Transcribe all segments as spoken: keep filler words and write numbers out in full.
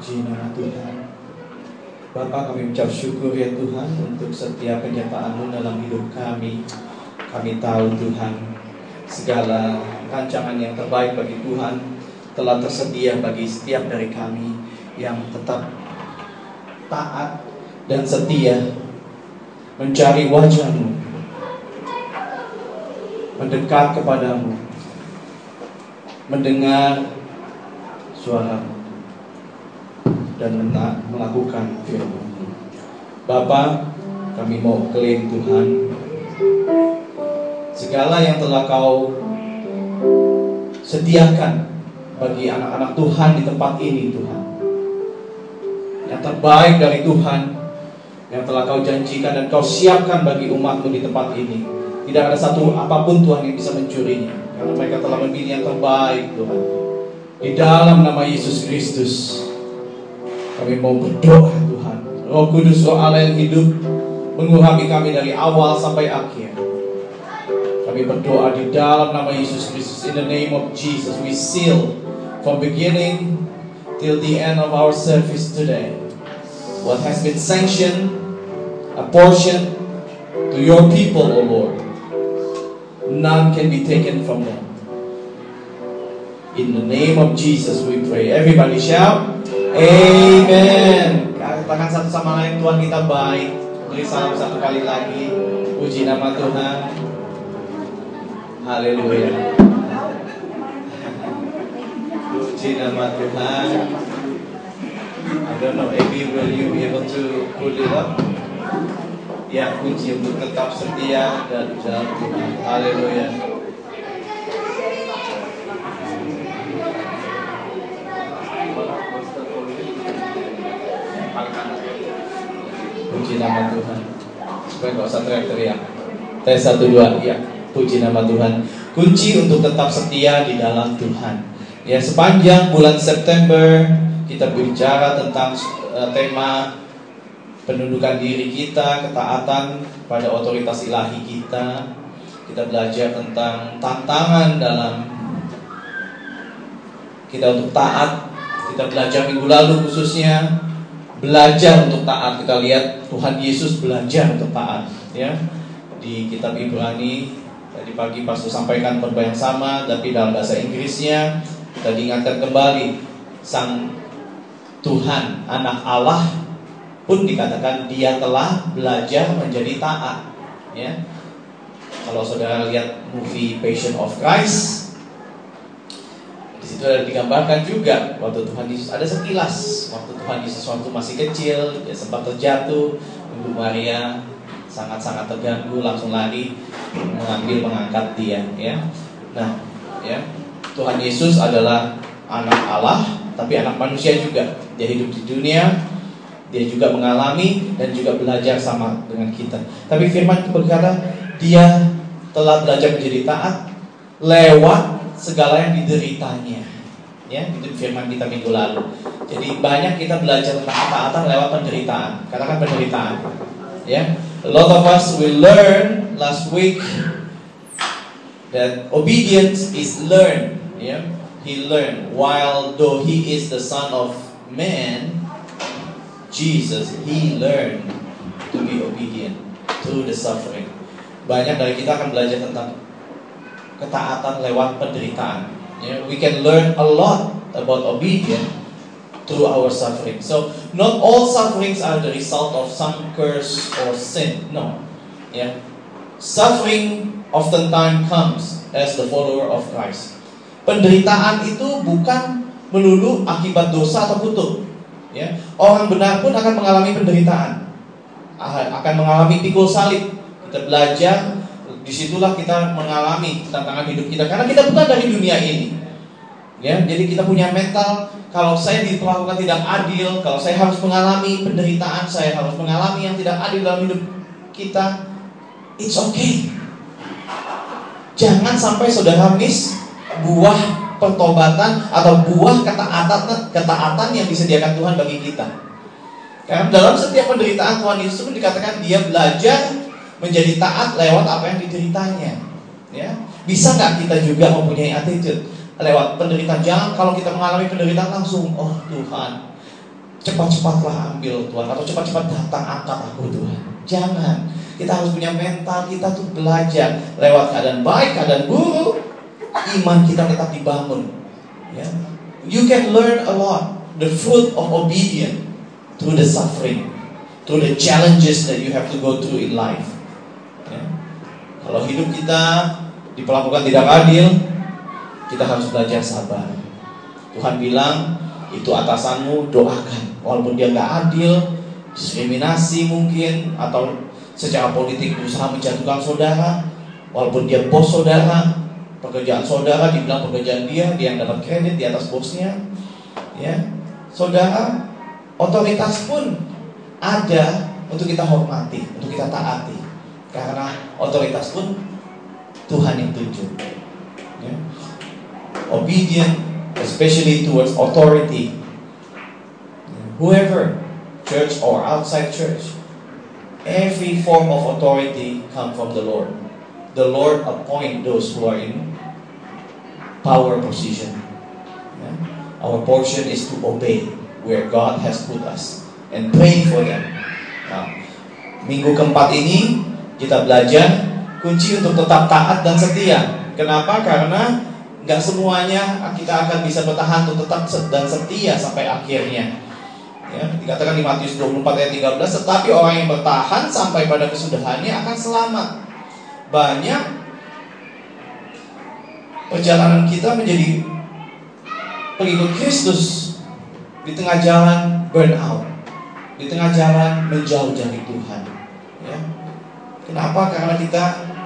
Puji nama Tuhan. Bapa, kami ucap syukur ya Tuhan untuk setiap penyertaan-Mu dalam hidup kami. Kami tahu Tuhan, segala rancangan yang terbaik bagi Tuhan telah tersedia bagi setiap dari kami yang tetap taat dan setia mencari wajah-Mu, mendekat kepadamu, mendengar suara-Mu, dan melakukan firman-Mu. Bapa, kami mau klaim Tuhan, segala yang telah Kau sediakan bagi anak-anak Tuhan di tempat ini Tuhan, yang terbaik dari Tuhan, yang telah Kau janjikan dan Kau siapkan bagi umat-Mu di tempat ini, tidak ada satu apapun Tuhan yang bisa mencurinya, karena mereka telah memilih yang terbaik Tuhan. Di dalam nama Yesus Kristus kami mau berdoa Tuhan, Roh Kudus, Roh Allah yang hidup mengurapi kami dari awal sampai akhir. Kami berdoa di dalam nama Yesus Kristus. In the name of Jesus, we seal from beginning till the end of our service today what has been sanctioned, apportioned to your people, O Lord. None can be taken from them. In the name of Jesus we pray. Everybody shout Amen. Katakan satu sama lain, Tuhan kita baik. Beri salam satu kali lagi. Puji nama Tuhan. Haleluya. Puji nama Tuhan. I don't know, Abby, will you be able to pull it up? Ya, kunci untuk tetap setia dan dalam Tuhan. Haleluya. Puji nama Tuhan. Supaya gak usah teriak-teriak. Tes satu dua. Ya, puji nama Tuhan. Kunci untuk tetap setia di dalam Tuhan. Ya, sepanjang bulan September kita berbicara tentang uh, tema penundukan diri kita, ketaatan pada otoritas ilahi kita. Kita belajar tentang tantangan dalam kita untuk taat. Kita belajar minggu lalu khususnya belajar untuk taat. Kita lihat Tuhan Yesus belajar untuk taat, ya. Di kitab Ibrani tadi pagi pastor sampaikan khotbah yang sama, tapi dalam bahasa Inggrisnya kita diingatkan kembali, Sang Tuhan Anak Allah pun dikatakan dia telah belajar menjadi taat, ya. Kalau saudara lihat movie Passion of Christ, di situ ada digambarkan juga waktu Tuhan Yesus, ada sekilas waktu Tuhan Yesus waktu masih kecil, dia sempat terjatuh, Ibu Maria sangat-sangat terganggu, langsung lari mengambil mengangkat dia, ya. Nah, ya, Tuhan Yesus adalah anak Allah, tapi anak manusia juga. Dia hidup di dunia, dia juga mengalami dan juga belajar sama dengan kita. Tapi firman berkata, dia telah belajar menjadi taat lewat segala yang dideritanya. Ya, itu firman kita minggu lalu. Jadi banyak kita belajar tentang ketaatan lewat penderitaan. Katakan penderitaan. Ya, a lot of us will learn last week that obedience is learned. Ya, he learned while though he is the Son of Man, Jesus, he learned to be obedient through the suffering. Banyak dari kita akan belajar tentang ketaatan lewat penderitaan. Yeah, we can learn a lot about obedience through our suffering. So, not all sufferings are the result of some curse or sin. No. Yeah. Suffering oftentimes comes as the follower of Christ. Penderitaan itu bukan melulu akibat dosa atau kutuk. Ya, orang benar pun akan mengalami penderitaan, akan mengalami pikul salib. Kita belajar, disitulah kita mengalami tantangan hidup kita, karena kita bukan dari dunia ini. Ya, jadi kita punya mental, kalau saya diperlakukan tidak adil, kalau saya harus mengalami penderitaan, saya harus mengalami yang tidak adil dalam hidup kita, it's okay. Jangan sampai saudara miss buah pertobatan atau buah ketaatan ketaatan yang disediakan Tuhan bagi kita. Karena dalam setiap penderitaan Tuhan Yesus pun dikatakan dia belajar menjadi taat lewat apa yang dideritanya. Ya, bisa nggak kita juga mempunyai attitude lewat penderitaan? Jangan kalau kita mengalami penderitaan langsung, oh Tuhan, cepat-cepatlah ambil Tuhan, atau cepat-cepat datang angkat aku Tuhan. Jangan. Kita harus punya mental kita tuh belajar lewat keadaan baik, keadaan buruk, iman kita tetap dibangun. Ya. You can learn a lot the fruit of obedience through the suffering, through the challenges that you have to go through in life. Ya. Kalau hidup kita diperlakukan tidak adil, kita harus belajar sabar. Tuhan bilang, itu atasanmu, doakan. Walaupun dia gak adil, diskriminasi mungkin, atau secara politik berusaha menjatuhkan saudara, walaupun dia bos saudara, pekerjaan saudara dibilang pekerjaan dia, dia yang dapat kredit di atas bosnya. Ya, saudara, otoritas pun ada untuk kita hormati, untuk kita taati. Karena otoritas pun Tuhan yang tunjuk. Ya. Obedient, especially towards authority. Whoever, church or outside church, every form of authority comes from the Lord. The Lord appoint those who are in power position. Yeah. Our portion is to obey where God has put us and pray for them. Nah, minggu keempat ini kita belajar kunci untuk tetap taat dan setia. Kenapa? Karena gak semuanya kita akan bisa bertahan untuk tetap dan setia sampai akhirnya. Ya, dikatakan di Matius dua puluh empat ayat tiga belas, tetapi orang yang bertahan sampai pada kesudahannya akan selamat. Banyak perjalanan kita menjadi pengikut Kristus di tengah jalan burn out, di tengah jalan menjauh dari Tuhan. Ya. Kenapa? Karena kita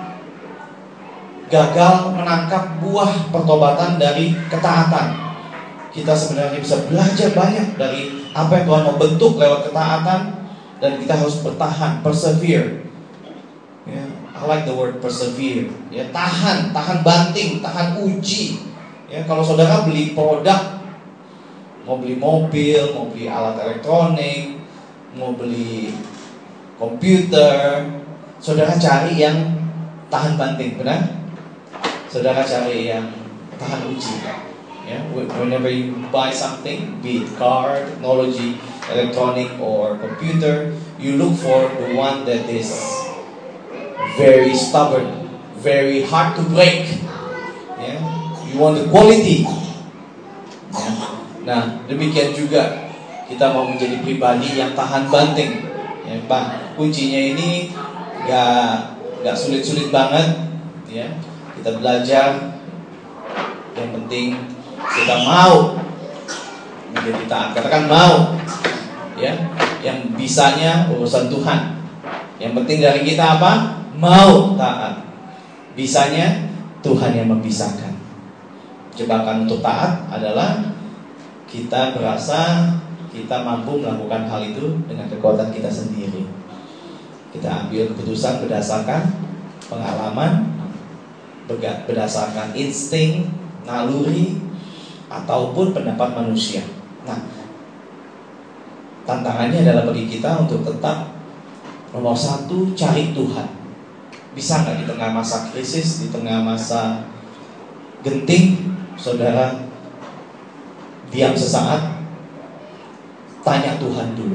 gagal menangkap buah pertobatan dari ketaatan. Kita sebenarnya bisa belajar banyak dari apa yang Tuhan mau bentuk lewat ketaatan, dan kita harus bertahan, persevere. Ya, I like the word persevere. Ya, tahan, tahan banting, tahan uji. Ya, kalau saudara beli produk, mau beli mobil, mau beli alat elektronik, mau beli komputer, saudara cari yang tahan banting, benar? Saudara cari yang tahan uji. Yeah, whenever you buy something, be it car, technology, electronic, or computer, you look for the one that is very stubborn, very hard to break. Yeah, you want the quality. Yeah. Nah, demikian juga kita mau menjadi pribadi yang tahan banting. Ya, Pak, kuncinya ini gak gak sulit-sulit banget. Ya, kita belajar. Yang penting kita mau menjadi taat. Katakan mau. Ya, yang bisanya urusan Tuhan. Yang penting dari kita apa? Mau taat. Bisanya Tuhan yang memisahkan. Jebakan untuk taat adalah kita berasa kita mampu melakukan hal itu dengan kekuatan kita sendiri. Kita ambil keputusan berdasarkan pengalaman, berdasarkan insting, naluri, ataupun pendapat manusia. Nah, tantangannya adalah bagi kita untuk tetap nomor satu, cari Tuhan. Bisa nggak di tengah masa krisis, di tengah masa genting, saudara diam sesaat, tanya Tuhan dulu.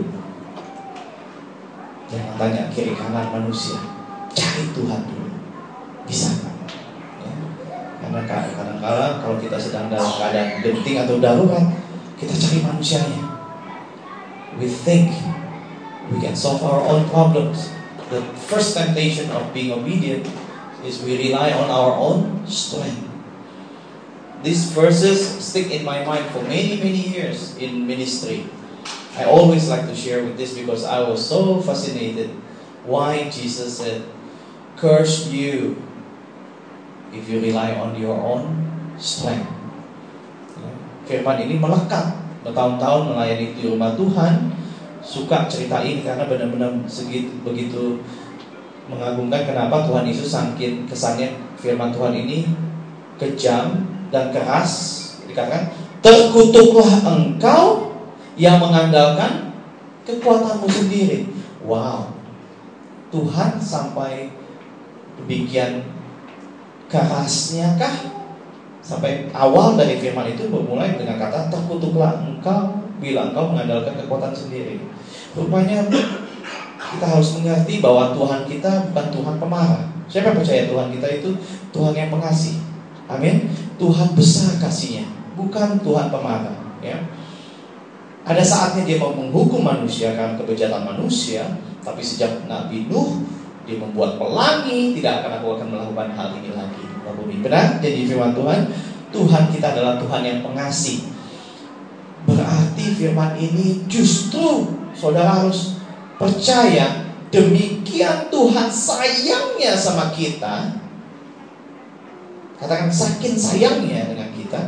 Jangan tanya kiri kanan manusia, cari Tuhan dulu. Bisa nggak? Karena kadang-kadang kalau kita sedang dalam keadaan genting atau darurat, kita cari manusianya. We think we can solve our own problems. The first temptation of being obedient is we rely on our own strength. These verses stick in my mind for many, many years in ministry. I always like to share with this because I was so fascinated why Jesus said, "Curse you if you rely on your own strength." Firman ini melekat. Bertahun-tahun melayani di rumah Tuhan, suka ceritain karena benar-benar segitu begitu mengagumkan. Kenapa Tuhan Yesus sangkin kesannya firman Tuhan ini kejam dan keras. Dikatakan, terkutuklah engkau yang mengandalkan kekuatanmu sendiri. Wow, Tuhan sampai demikian kerasnya kah Sampai awal dari firman itu bermulai dengan kata terkutuklah engkau bila engkau mengandalkan kekuatan sendiri. Rupanya kita harus mengerti bahwa Tuhan kita bukan Tuhan pemarah. Siapa yang percaya Tuhan kita itu Tuhan yang pengasih? Amin. Tuhan besar kasihnya, bukan Tuhan pemarah, ya. Ada saatnya dia mau menghukum manusia karena kebejatan manusia, tapi sejak Nabi Nuh dia membuat pelangi, tidak akan aku akan melakukan hal ini lagi. Benar? Jadi firman Tuhan, Tuhan kita adalah Tuhan yang pengasih. Berarti firman ini justru saudara harus percaya, demikian Tuhan sayangnya sama kita. Katakan saking sayangnya dengan kita,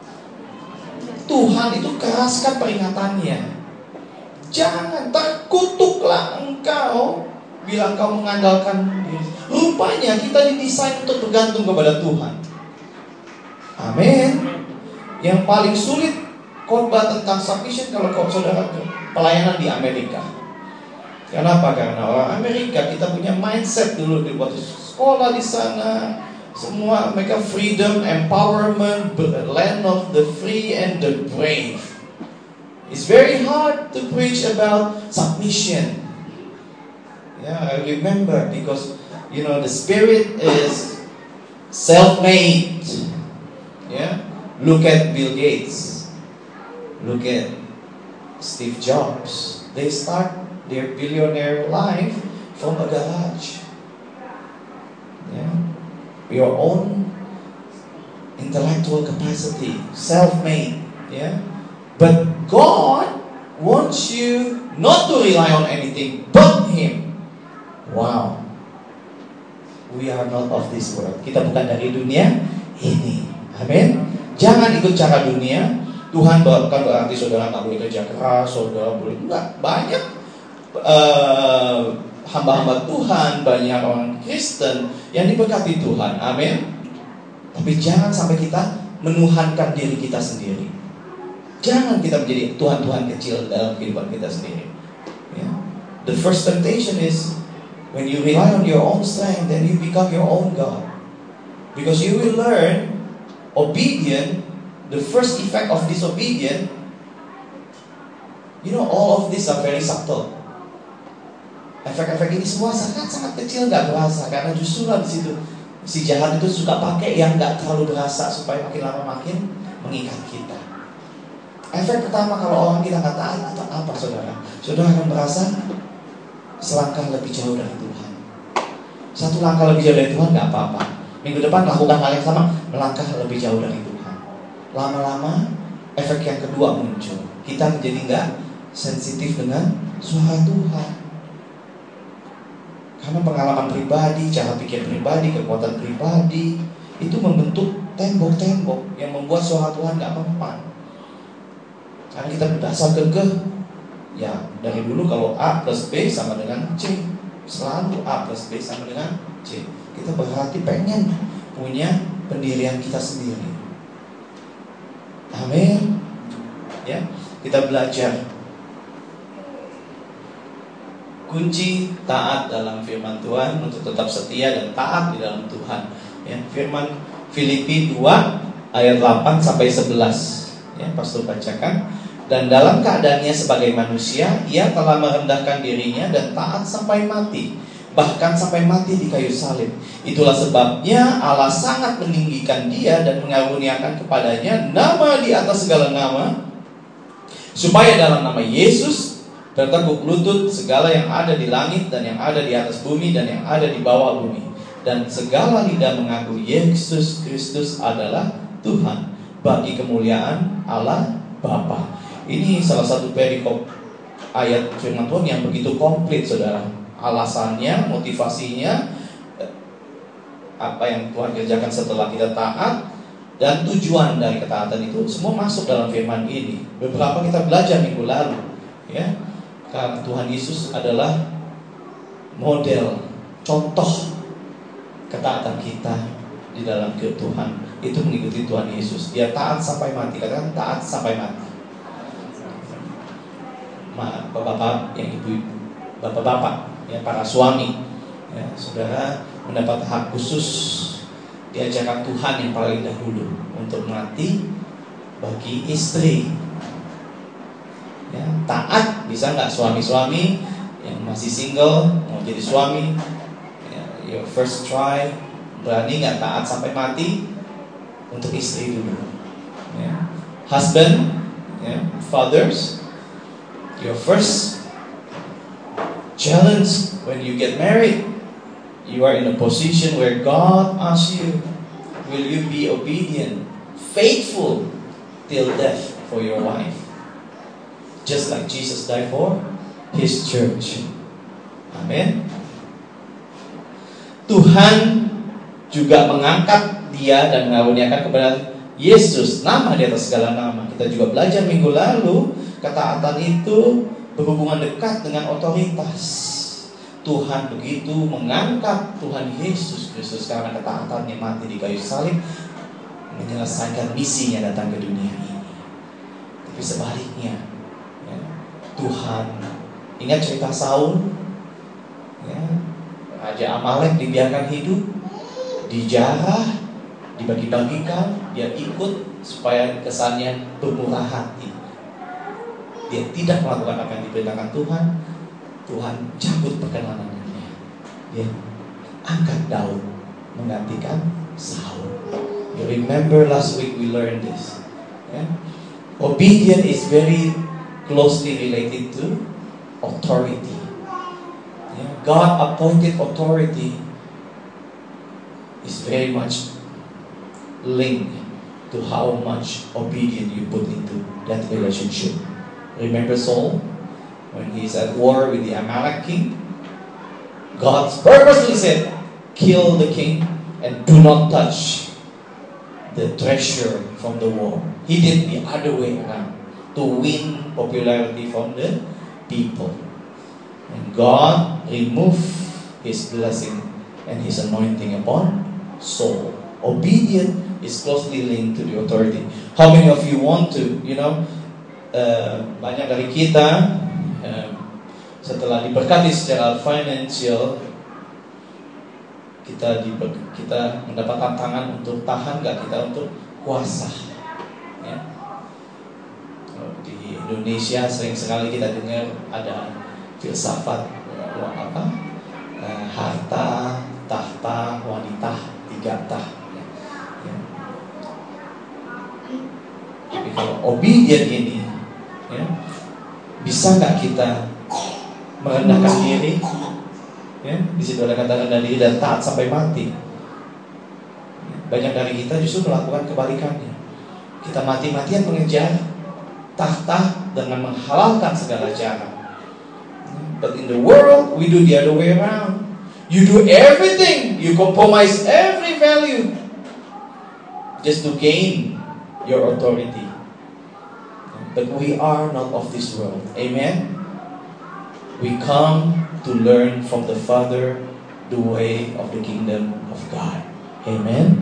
Tuhan itu keraskan peringatannya. Jangan terkutuklah engkau bila engkau mengandalkan diri. Rupanya kita didesain untuk bergantung kepada Tuhan. Amin. Yang paling sulit khotbah tentang submission kalau kau saudara pelayanan di Amerika. Kenapa? Karena orang Amerika kita punya mindset dulu di waktu sekolah di sana, semua mereka freedom, empowerment, land of the free and the brave. It's very hard to preach about submission. Yeah, I remember because you know the spirit is self-made. Yeah, look at Bill Gates, look at Steve Jobs. They start their billionaire life from a garage. Yeah, your own intellectual capacity, self-made. Yeah, but God wants you not to rely on anything but Him. Wow, we are not of this world. Kita bukan dari dunia ini. Amin. Jangan ikut cara dunia. Tuhan bukan berarti saudara tak boleh kerja keras, saudara boleh enggak. Banyak uh, hamba-hamba Tuhan, banyak orang Kristen yang diberkati Tuhan. Amin. Tapi jangan sampai kita menuhankan diri kita sendiri. Jangan kita menjadi Tuhan-Tuhan kecil dalam kehidupan kita sendiri. Yeah. The first temptation is when you rely on your own strength, then you become your own God. Because you will learn obedient, the first effect of disobedient, you know, all of these are very subtle. Efek-efek ini semua sangat-sangat kecil, nggak berasa, karena justru di situ si jahat itu suka pakai yang nggak terlalu berasa supaya makin lama makin mengikat kita. Efek pertama kalau orang kita nggak taat itu apa, saudara? Saudara akan merasa selangkah lebih jauh dari Tuhan. Satu langkah lebih jauh dari Tuhan nggak apa-apa. Minggu depan lakukan hal yang sama, melangkah lebih jauh dari Tuhan. Lama-lama efek yang kedua muncul. Kita menjadi nggak sensitif dengan suara Tuhan. Karena pengalaman pribadi, cara pikir pribadi, kekuatan pribadi itu membentuk tembok-tembok yang membuat suara Tuhan nggak mempan. Karena kita berdasar kekeh. Ya, dari dulu kalau A plus B sama dengan C, selalu A plus B sama dengan C. Kita berarti pengen punya pendirian kita sendiri. Amin. Ya, kita belajar kunci taat dalam firman Tuhan untuk tetap setia dan taat di dalam Tuhan. Ya, firman Filipi dua ayat delapan sampai sebelas. Ya, pastor bacakan. Dan dalam keadaannya sebagai manusia, ia telah merendahkan dirinya dan taat sampai mati, bahkan sampai mati di kayu salib. Itulah sebabnya Allah sangat meninggikan dia dan mengaruniakan kepadanya nama di atas segala nama, supaya dalam nama Yesus bertekuk lutut segala yang ada di langit dan yang ada di atas bumi dan yang ada di bawah bumi, dan segala lidah mengaku Yesus Kristus adalah Tuhan, bagi kemuliaan Allah Bapa. Ini salah satu perikop ayat firman Tuhan yang begitu komplit, saudara. Alasannya, motivasinya, apa yang Tuhan kerjakan setelah kita taat, dan tujuan dari ketaatan itu semua masuk dalam firman ini. Beberapa kita belajar minggu lalu, ya. Karena Tuhan Yesus adalah model, contoh ketaatan kita di dalam hidup Tuhan. Itu mengikuti Tuhan Yesus. Dia taat sampai mati. Katakan taat sampai mati. Bapak-bapak, yang ibu-ibu, bapak-bapak, ya, para suami, ya, saudara mendapat hak khusus diajarkan Tuhan yang paling dahulu untuk mati bagi istri. Ya, taat bisa nggak suami-suami yang masih single mau jadi suami? Ya, your first try, berani nggak taat sampai mati untuk istri dulu? Ya. Husband, ya, fathers, your first challenge when you get married, you are in a position where God asks you, will you be obedient, faithful till death for your wife? Just like Jesus died for His church. Amin. Tuhan juga mengangkat dia dan mengaruniakan kepada Yesus nama di atas segala nama. Kita juga belajar minggu lalu, ketaatan itu berhubungan dekat dengan otoritas. Tuhan begitu mengangkat Tuhan Yesus Kristus karena ketaatannya mati di kayu salib, menyelesaikan misinya datang ke dunia ini. Tapi sebaliknya, ya, Tuhan, ingat cerita Saul, ya, Raja Amalek dibiarkan hidup, dijarah, dibagi-bagikan, dia ikut supaya kesannya bermurah hati. Dia tidak melakukan apa yang diperintahkan Tuhan. Tuhan cabut perkenanannya. Dia angkat Daud menggantikan Saul. You remember last week we learned this. Yeah? Obedience is very closely related to authority. Yeah? God appointed authority is very much linked to how much obedience you put into that relationship. Remember Saul? When he's at war with the Amalek king, God purposely said, kill the king and do not touch the treasure from the war. He did the other way around to win popularity from the people. And God removed His blessing and His anointing upon Saul. Obedience is closely linked to the authority. How many of you want to, you know, uh, banyak dari kita setelah diberkati secara financial, kita di, kita mendapat tantangan untuk tahan nggak kita untuk puasa. Ya. Di Indonesia sering sekali kita dengar ada filsafat apa eh, harta, tahta, wanita, tiga tah. Ya. Ya. Tapi kalau obedient ini, ya, bisa nggak kita merendahkan diri, ya, di situ ada kata rendah diri dan taat sampai mati. Banyak dari kita justru melakukan kebalikannya. Kita mati-matian mengejar tahta dengan menghalalkan segala cara. But in the world we do the other way around. You do everything, you compromise every value just to gain your authority. But we are not of this world. Amen. We come to learn from the Father the way of the kingdom of God. Amen.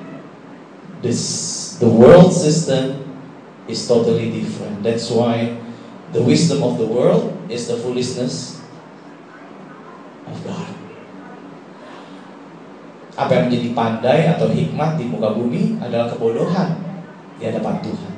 This the world system is totally different. That's why the wisdom of the world is the foolishness of God. Apa yang menjadi pandai atau hikmat di muka bumi adalah kebodohan di hadapan Tuhan.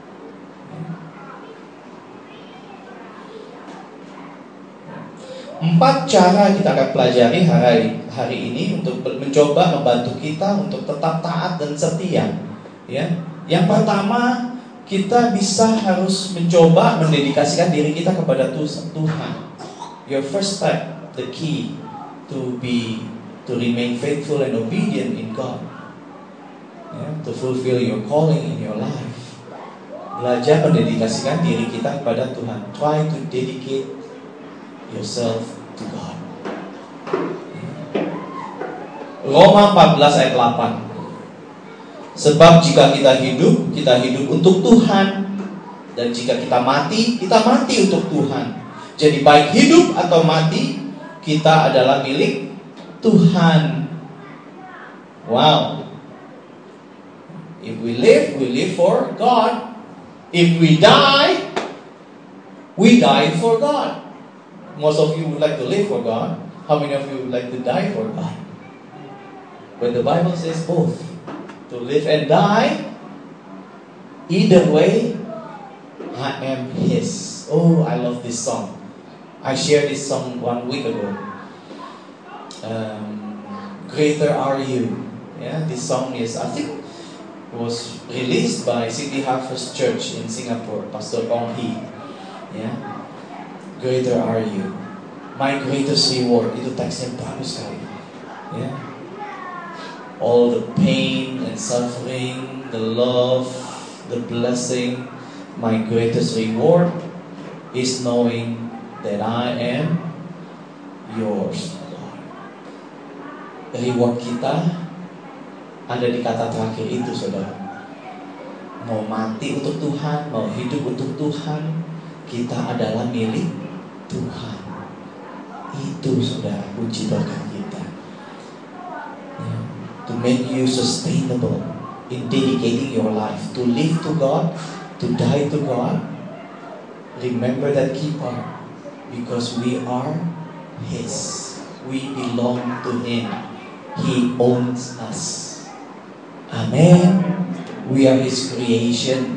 Empat cara kita akan pelajari hari hari ini untuk mencoba membantu kita untuk tetap taat dan setia. Ya, yang pertama kita bisa harus mencoba mendedikasikan diri kita kepada Tuhan. Your first step, the key to be to remain faithful and obedient in God. Ya, to fulfill your calling in your life. Belajar mendedikasikan diri kita kepada Tuhan. Try to dedicate yourself to God. Roma empat belas ayat delapan. Sebab jika kita hidup, kita hidup untuk Tuhan, dan jika kita mati, kita mati untuk Tuhan. Jadi baik hidup atau mati, kita adalah milik Tuhan. Wow. If we live, we live for God. If we die, we die for God. Most of you would like to live for God. How many of you would like to die for God? But the Bible says both. To live and die, either way, I am His. Oh, I love this song. I shared this song one week ago. Um, Greater Are You. Yeah, this song is, I think, was released by City Harvest Church in Singapore, Pastor Ong Hee. Yeah, Greater Are You. My greatest reward. Itu teks yang bagus sekali. Yeah. All the pain and suffering, the love, the blessing, my greatest reward is knowing that I am yours, Lord. Reward kita ada di kata terakhir itu, saudara. Mau mati untuk Tuhan, mau hidup untuk Tuhan, kita adalah milik Tuhan. Itu, saudara, puji berkat kita. Yeah. To make you sustainable in dedicating your life to live to God, to die to God. Remember that key part, because we are His. We belong to Him. He owns us. Amen. We are His creation.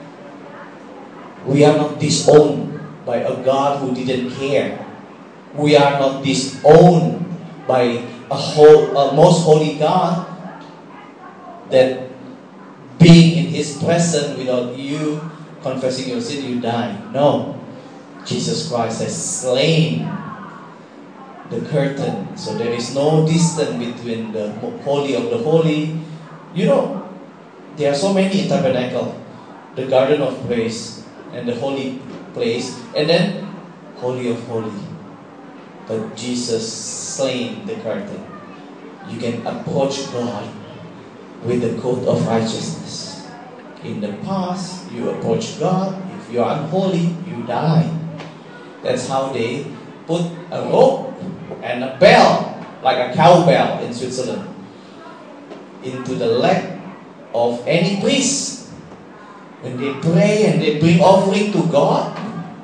We are not disowned by a God who didn't care. We are not disowned by a, whole, a most holy God that being in His presence without you confessing your sin, you die. No. Jesus Christ has slain the curtain. So there is no distance between the holy of the holy. You know, there are so many in tabernacle. The garden of praise and the holy place. And then holy of holy. But Jesus slain the curtain. You can approach God with the coat of righteousness. In the past, you approach God. If you are unholy, you die. That's how they put a rope and a bell, like a cowbell in Switzerland, into the leg of any priest. When they pray and they bring offering to God,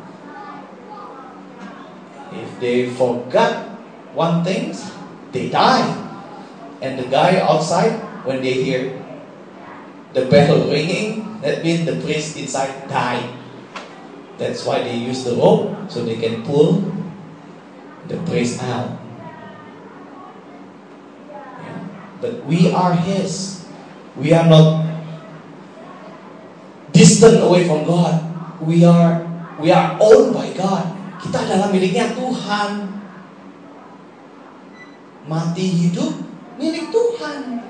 if they forgot one thing, they die. And the guy outside, when they hear the bell ringing, that means the priest inside died. That's why they use the rope, so they can pull the priest out. Yeah. But we are His. We are not distant away from God. We are we are owned by God. Kita adalah miliknya Tuhan. Mati hidup milik Tuhan.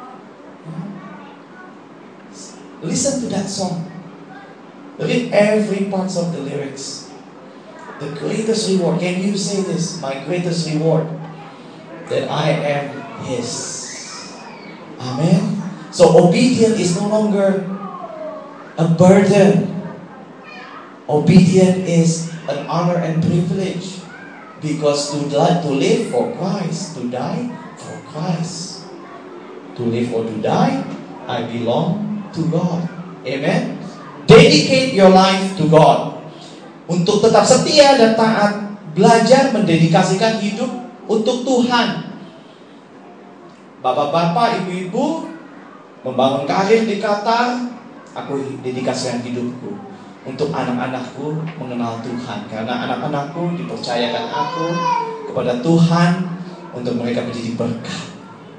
Listen to that song. Read every part of the lyrics. The greatest reward. Can you say this? My greatest reward, that I am His. Amen. So obedience is no longer a burden. Obedience is an honor and privilege. Because to, to live for Christ, to die for Christ. To live or to die, I belong to God. Amen. Dedicate your life to God. Untuk tetap setia dan taat, belajar mendedikasikan hidup untuk Tuhan. Bapak-bapak, ibu-ibu, membangun karir di Qatar, aku dedikasikan hidupku untuk anak-anakku mengenal Tuhan. Karena anak-anakku dipercayakan aku kepada Tuhan untuk mereka menjadi berkat.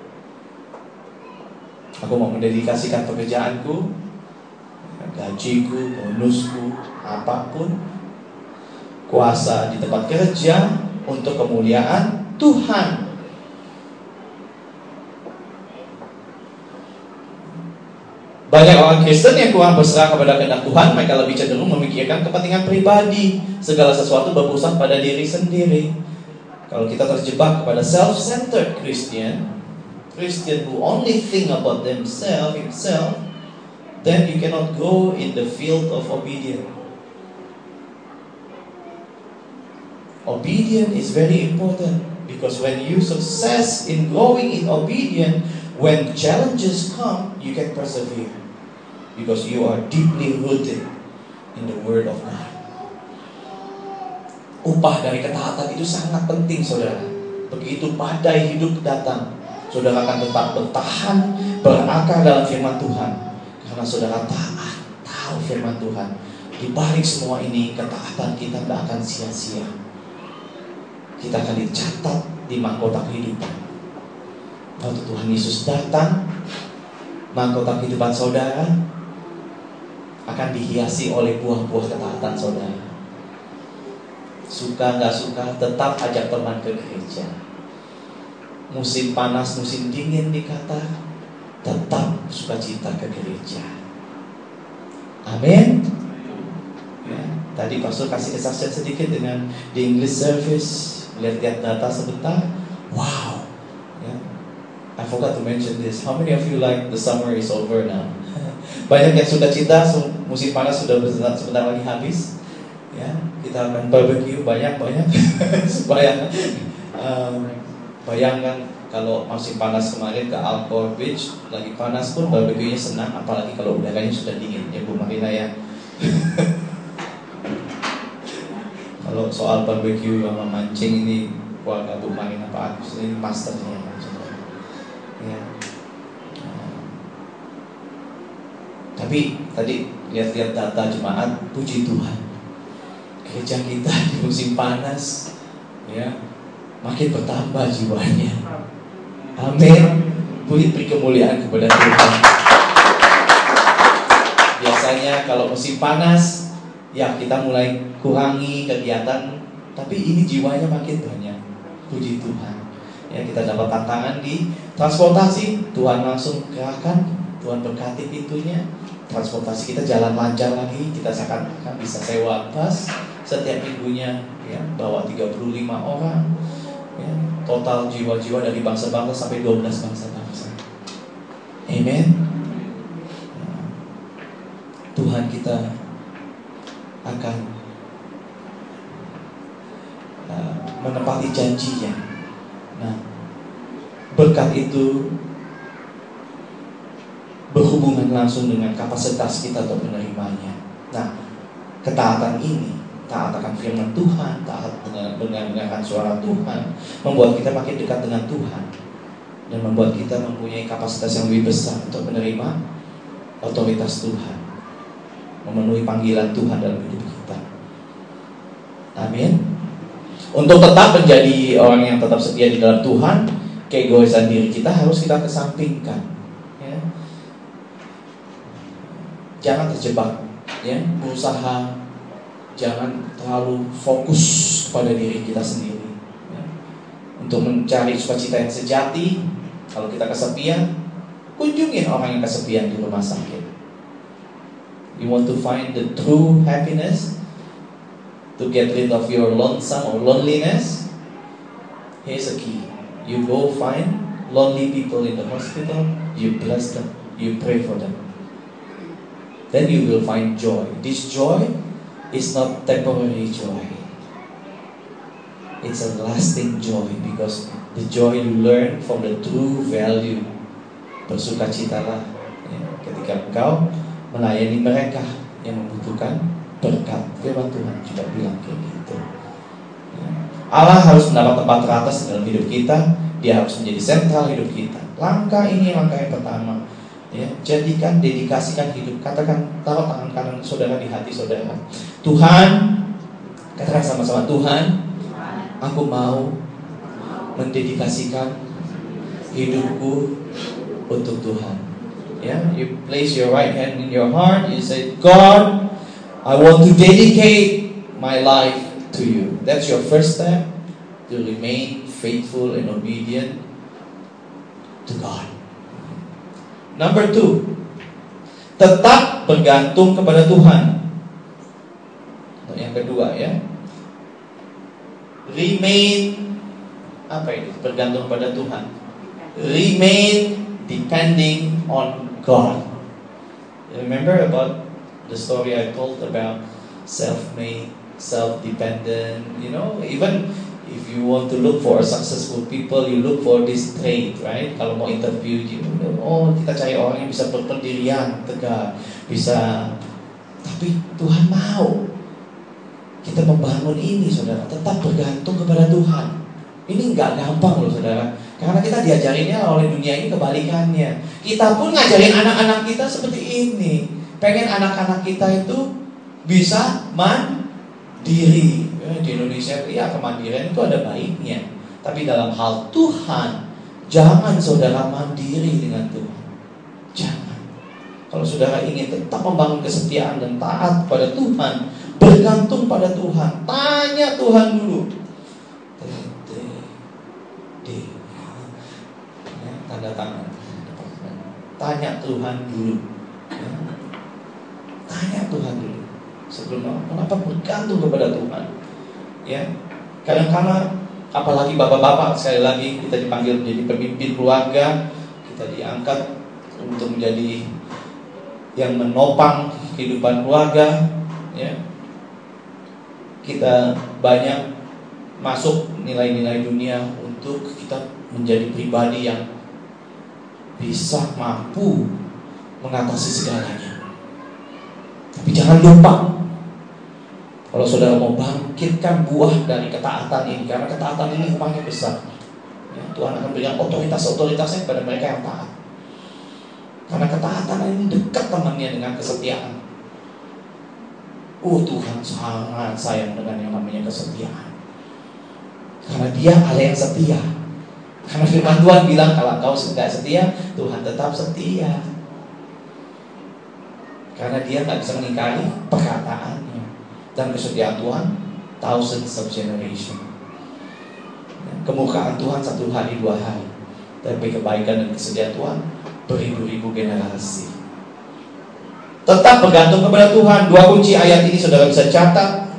Aku mau mendedikasikan pekerjaanku, gajiku, bonusku, apapun, kuasa di tempat kerja untuk kemuliaan Tuhan. Banyak orang Kristen yang kurang berserah kepada kehendak Tuhan, mereka lebih cenderung memikirkan kepentingan pribadi. Segala sesuatu berpusat pada diri sendiri. Kalau kita terjebak kepada self-centered Christian, Christian who only think about themselves, himself, then you cannot go in the field of obedience. Obedience is very important, because when you success in growing in obedience, when challenges come, you can persevere, because you are deeply rooted in the Word of God. Upah dari ketaatan itu sangat penting, saudara. Begitu badai hidup datang, Saudara akan tetap bertahan, berakar dalam firman Tuhan. Karena saudara taat, tahu firman Tuhan. Di balik semua ini, ketaatan kita tidak akan sia-sia. Kita akan dicatat di mahkota kehidupan. Waktu Tuhan Yesus datang, mahkota kehidupan saudara akan dihiasi oleh buah-buah ketaatan saudara. Suka gak suka, tetap ajak teman ke gereja. Musim panas, musim dingin dikata, tetap sukacita ke gereja. Amin. Ya, tadi pastor kasih kesaksian sedikit dengan the English service. Lihat-lihat data sebentar. Wow. Ya. I forgot to mention this. How many of you like the summer is over now? Banyak yang sukacita, musim panas sudah sebentar lagi habis. Ya, kita akan barbecue banyak-banyak supaya um, bayangkan kalau musim panas kemarin ke Alcor Beach lagi panas pun barbecue-nya senang, apalagi kalau udaranya sudah dingin ya Bu Marina ya. Kalau soal barbecue sama mancing ini keluarga Bu Marina Pak Agus ini masternya ya. Tapi tadi lihat-lihat data jemaat, puji Tuhan, gereja kita di musim panas ya makin bertambah jiwanya. Amin. Beri kemuliaan kepada Tuhan. Biasanya kalau musim panas ya kita mulai kurangi kegiatan, tapi ini jiwanya makin banyak. Puji Tuhan. Ya, kita dapat tantangan di transportasi, Tuhan langsung gerakan, Tuhan berkati pintunya. Transportasi kita jalan lancar lagi, kita akan bisa sewa bus setiap minggunya ya, bawa tiga puluh lima orang ya, total jiwa-jiwa dari bangsa-bangsa sampai dua belas bangsa-bangsa. Amen. Tuhan kita akan uh, menepati janjinya. Nah, berkat itu berhubungan langsung dengan kapasitas kita untuk menerimanya. Nah, ketaatan ini, taat akan firman Tuhan, taat mendengarkan suara Tuhan, membuat kita makin dekat dengan Tuhan dan membuat kita mempunyai kapasitas yang lebih besar untuk menerima otoritas Tuhan, memenuhi panggilan Tuhan dalam hidup kita. Amin. Untuk tetap menjadi orang yang tetap setia di dalam Tuhan, keegoisan diri kita harus kita kesampingkan. Ya. Jangan terjebak, ya, berusaha jangan terlalu fokus kepada diri kita sendiri. Ya. Untuk mencari sukacita yang sejati, kalau kita kesepian, kunjungin orang yang kesepian di rumah sakit. You want to find the true happiness, to get rid of your lonesome or loneliness? Here's a key. You go find lonely people in the hospital, you bless them, you pray for them. Then you will find joy. This joy is not temporary joy. It's a lasting joy because the joy you learn from the true value. Bersukacitalah ya, ketika engkau melayani mereka yang membutuhkan berkat. Firman Tuhan juga bilang kayak gitu. Ya. Allah harus mendapat tempat teratas dalam hidup kita. Dia harus menjadi sentral hidup kita. Langkah ini langkah yang pertama. Ya, jadikan, dedikasikan hidup. Katakan, taruh tangan kanan saudara di hati saudara. Tuhan, katakan sama-sama, Tuhan, aku mau mendedikasikan hidupku untuk Tuhan. Ya, you place your right hand in your heart. You say, God, I want to dedicate my life to you. That's your first step to remain faithful and obedient to God. Number two, tetap bergantung kepada Tuhan. Yang kedua ya, remain apa ini? Bergantung kepada Tuhan. Remain depending on God. Remember about the story I told about self-made, self-dependent. You know, even if you want to look for successful people, you look for this trait, right? Kalau mau interview, you know, oh kita cari orang yang bisa berpendirian, tegak, bisa. Tapi Tuhan mau kita membangun ini, saudara, tetap bergantung kepada Tuhan. Ini nggak gampang loh, saudara. Karena kita diajarinnya oleh dunia ini kebalikannya. Kita pun ngajarin anak-anak kita seperti ini. Pengen anak-anak kita itu bisa mandiri. Di Indonesia ya kemandirian itu ada baiknya. Tapi dalam hal Tuhan, jangan saudara mandiri dengan Tuhan. Jangan. Kalau saudara ingin tetap membangun kesetiaan dan taat pada Tuhan, bergantung pada Tuhan, tanya Tuhan dulu. Tanda tangan. Tanya Tuhan dulu. Tanya Tuhan dulu. Sebelum kenapa bergantung kepada Tuhan? Ya, kadang-kadang apalagi bapak-bapak, sekali lagi kita dipanggil menjadi pemimpin keluarga, kita diangkat untuk menjadi yang menopang kehidupan keluarga, ya. Kita banyak masuk nilai-nilai dunia untuk kita menjadi pribadi yang bisa mampu mengatasi segalanya. Tapi jangan lupa, kalau saudara mau bangkitkan buah dari ketaatan ini, karena ketaatan ini upahnya besar, ya, Tuhan akan berikan otoritas-otoritasnya kepada mereka yang taat. Karena ketaatan ini dekat temannya dengan kesetiaan. Oh, Tuhan sangat sayang dengan yang namanya kesetiaan, karena Dia Allah yang setia. Karena firman Tuhan bilang kalau engkau tidak setia, Tuhan tetap setia. Karena Dia tidak bisa mengingkari perkataannya. Dan kesetiaan Tuhan thousands of generation. Kemukaan Tuhan satu hari dua hari, tapi kebaikan dan kesetiaan Tuhan beribu-ribu generasi. Tetap bergantung kepada Tuhan. Dua kunci ayat ini saudara bisa catat.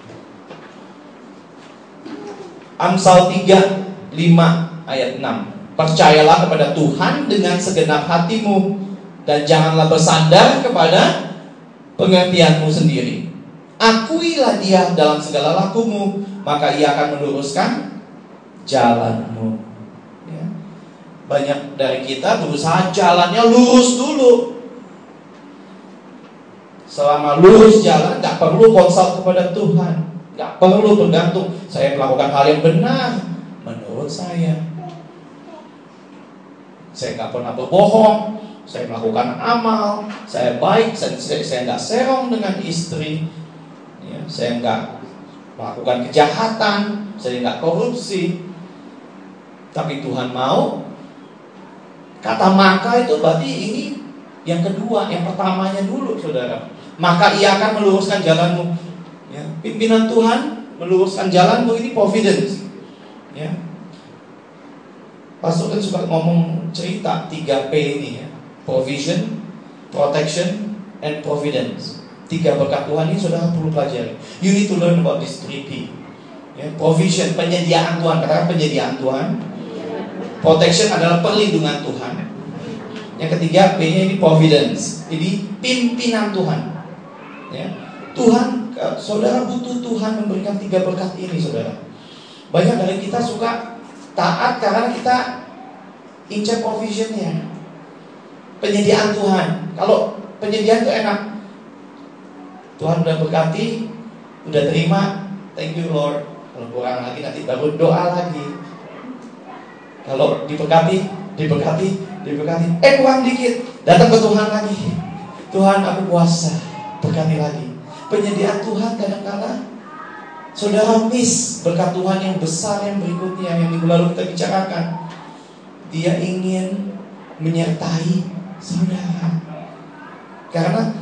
Amsal tiga lima ayat enam. Percayalah kepada Tuhan dengan segenap hatimu, dan janganlah bersandar kepada pengertianmu sendiri. Akuilah Dia dalam segala lakumu, maka Ia akan meluruskan jalanmu. Ya. Banyak dari kita berusaha jalannya lurus dulu. Selama lurus jalan, gak perlu konsult kepada Tuhan, gak perlu bergantung. Saya melakukan hal yang benar menurut saya. Saya gak pernah berbohong, saya melakukan amal, saya baik, saya, saya gak serong dengan istri, ya, saya gak melakukan kejahatan, saya gak korupsi. Tapi Tuhan mau. Kata maka itu berarti ini yang kedua. Yang pertamanya dulu saudara. Maka Ia akan meluruskan jalanmu, ya. Pimpinan Tuhan meluruskan jalanmu, ini providence, ya. Pastor kan suka ngomong cerita tiga P ini, ya. Provision, protection, and providence. Tiga berkat Tuhan ini saudara perlu pelajari. You need to learn about this three P, ya. Provision, penyediaan Tuhan. Katakan penyediaan Tuhan. Protection adalah perlindungan Tuhan. Yang ketiga P-nya ini providence. Jadi pimpinan Tuhan, ya. Tuhan, saudara butuh Tuhan memberikan tiga berkat ini saudara. Banyak dari kita suka taat karena kita incar provisionnya, penyediaan Tuhan. Kalau penyediaan itu enak, Tuhan udah berkati, udah terima, thank you Lord. Kalau kurang lagi nanti baru doa lagi. Kalau diberkati, diberkati, diberkati, eh kurang dikit, datang ke Tuhan lagi. Tuhan aku puasa, berkati lagi. Penyediaan Tuhan kadang-kadang saudara miss berkat Tuhan yang besar yang berikutnya, yang minggu lalu kita bicarakan. Dia ingin menyertai saudara. Karena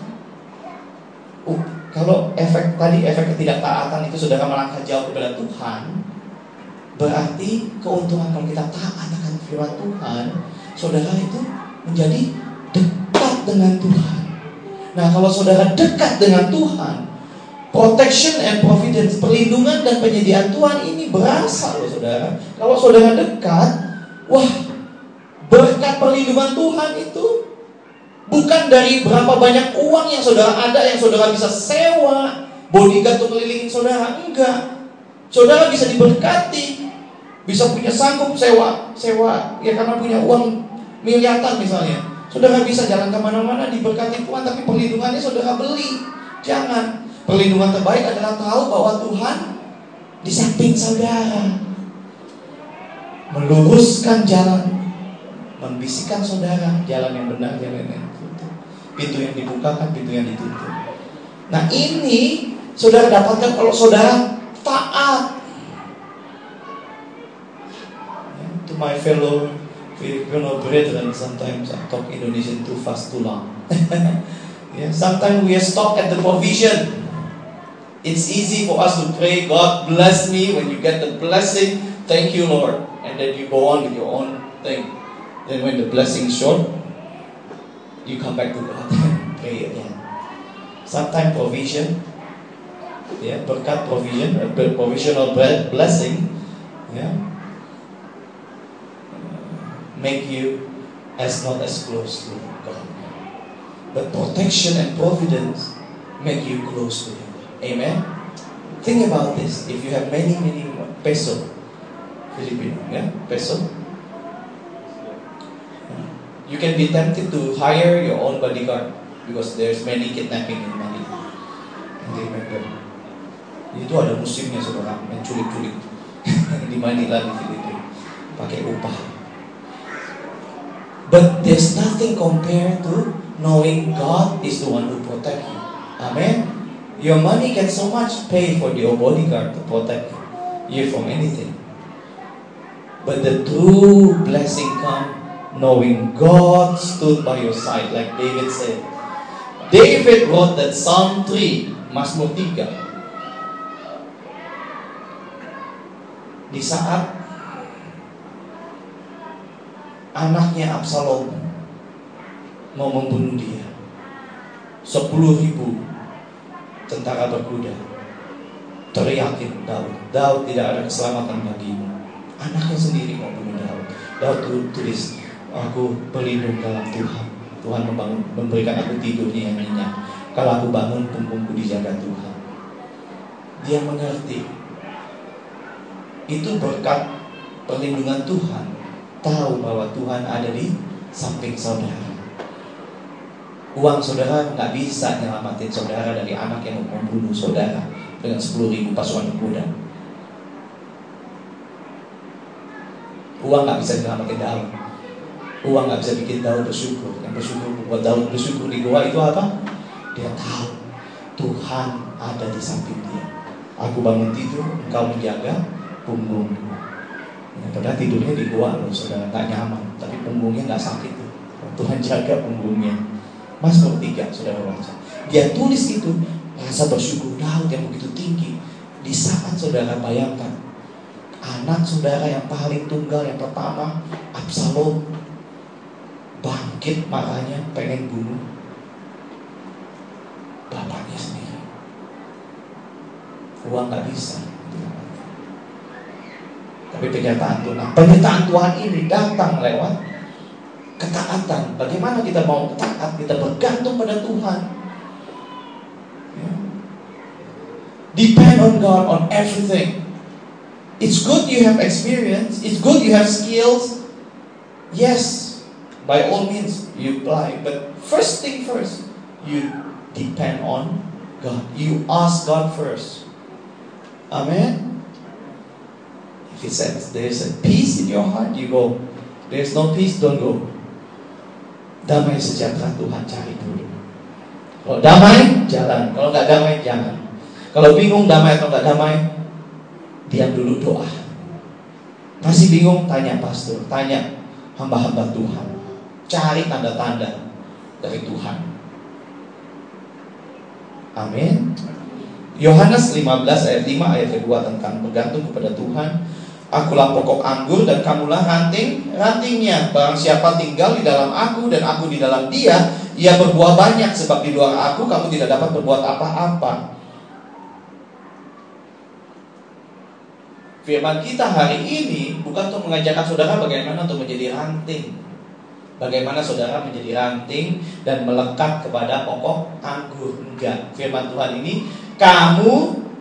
uh, kalau efek tadi, efek ketidaktaatan itu saudara melangkah jauh kepada Tuhan, berarti keuntungan kalau kita taat akan firman Tuhan, saudara itu menjadi dekat dengan Tuhan. Nah, kalau saudara dekat dengan Tuhan, protection and providence, perlindungan dan penyediaan Tuhan ini berasa loh saudara. Kalau saudara dekat, wah, berkat perlindungan Tuhan itu bukan dari berapa banyak uang yang saudara ada, yang saudara bisa sewa bodyguard untuk melilingin saudara. Enggak. Saudara bisa diberkati, bisa punya sanggup sewa, sewa ya karena punya uang miliaran misalnya. Saudara bisa jalan kemana-mana diberkati Tuhan, tapi perlindungannya saudara beli. Jangan. Perlindungan terbaik adalah tahu bahwa Tuhan di samping saudara. meluruskan jalan, membisikkan saudara jalan yang benar, jalan yang tutup, pintu yang dibukakan, pintu yang ditutup. Nah ini saudara dapatkan kalau saudara taat. To my fellow Filipino brethren, sometimes I talk Indonesian too fast, too long. Yeah, sometimes we are stuck at the provision. It's easy for us to pray, God bless me. When you get the blessing, thank you Lord, and then you go on with your own thing. Then when the blessing is short, you come back to God and pray again. Sometimes provision, yeah, berkat provision, provisional blessing, yeah, make you as not as close to God. But protection and providence make you close to Him. Amen. Think about this. If you have many, many peso, Filipino, yeah, peso, you can be tempted to hire your own bodyguard because there's many kidnapping in Manila. And remember, itu ada musimnya saudara, menculik-culik di Manila di Filipina, pakai upah. But there's nothing compared to knowing God is the one who protects you. Amen. Your money can so much pay for your bodyguard to protect you from anything. But the true blessing comes knowing God stood by your side, like David said. David wrote that Psalm three, Mazmur tiga. Di saat anaknya Absalom mau membunuh dia, sepuluh ribu tentara berkuda teriakin Daud, Daud tidak ada keselamatan bagimu. Anaknya sendiri mau bunuh Daud. Daud tulis, aku berlindung dalam Tuhan. Tuhan membangun, memberikan aku tidurnya yang nyenyak. Kalau aku bangun, punggungku dijaga Tuhan. Dia mengerti itu berkat perlindungan Tuhan. Tahu bahwa Tuhan ada di samping saudara. Uang saudara nggak bisa nyelamatin saudara dari anak yang membunuh saudara dengan sepuluh ribu pasukan kuda. Uang nggak bisa nyelamatin Daud. Uang nggak bisa bikin Daud bersyukur. Yang bersyukur buat Daud bersyukur di gua itu apa? Dia tahu Tuhan ada di samping dia. Aku bangun tidur, engkau menjaga punggung. Ya, padahal tidurnya di gua loh, saudara, nggak nyaman, tapi punggungnya nggak sakit tuh. Tuhan jaga punggungnya. Mazmur tiga, saudara baca. Dia tulis itu, rasa bersyukur Daud yang begitu tinggi. Di saat saudara bayangkan, anak saudara yang paling tunggal, yang pertama, Absalom, bangkit marahnya, pengen bunuh bapaknya sendiri. Uang gak bisa. Tapi penyertaan Tuhan, penyertaan Tuhan ini datang lewat ketaatan. Bagaimana kita mau taat? Kita bergantung pada Tuhan. Depend on God on everything. It's good you have experience. It's good you have skills. Yes, by all means you apply. But first thing first, you depend on God. You ask God first. Amen. If He says there's a peace in your heart, you go. There's no peace, don't go. Damai sejahtera Tuhan cari dulu. Kalau damai, jalan. Kalau nggak damai, jangan. Kalau bingung damai atau nggak damai, diam dulu, doa. Masih bingung, tanya pastor, tanya hamba-hamba Tuhan. Cari tanda-tanda dari Tuhan. Amin. Yohanes lima belas ayat lima ayat kedua tentang bergantung kepada Tuhan. Akulah pokok anggur dan kamulah ranting rantingnya. Barang siapa tinggal di dalam aku dan aku di dalam dia, ia berbuah banyak, sebab di luar aku kamu tidak dapat berbuat apa-apa. Firman kita hari ini bukan untuk mengajarkan saudara bagaimana untuk menjadi ranting, bagaimana saudara menjadi ranting dan melekat kepada pokok anggur. Enggak. Firman Tuhan ini, kamu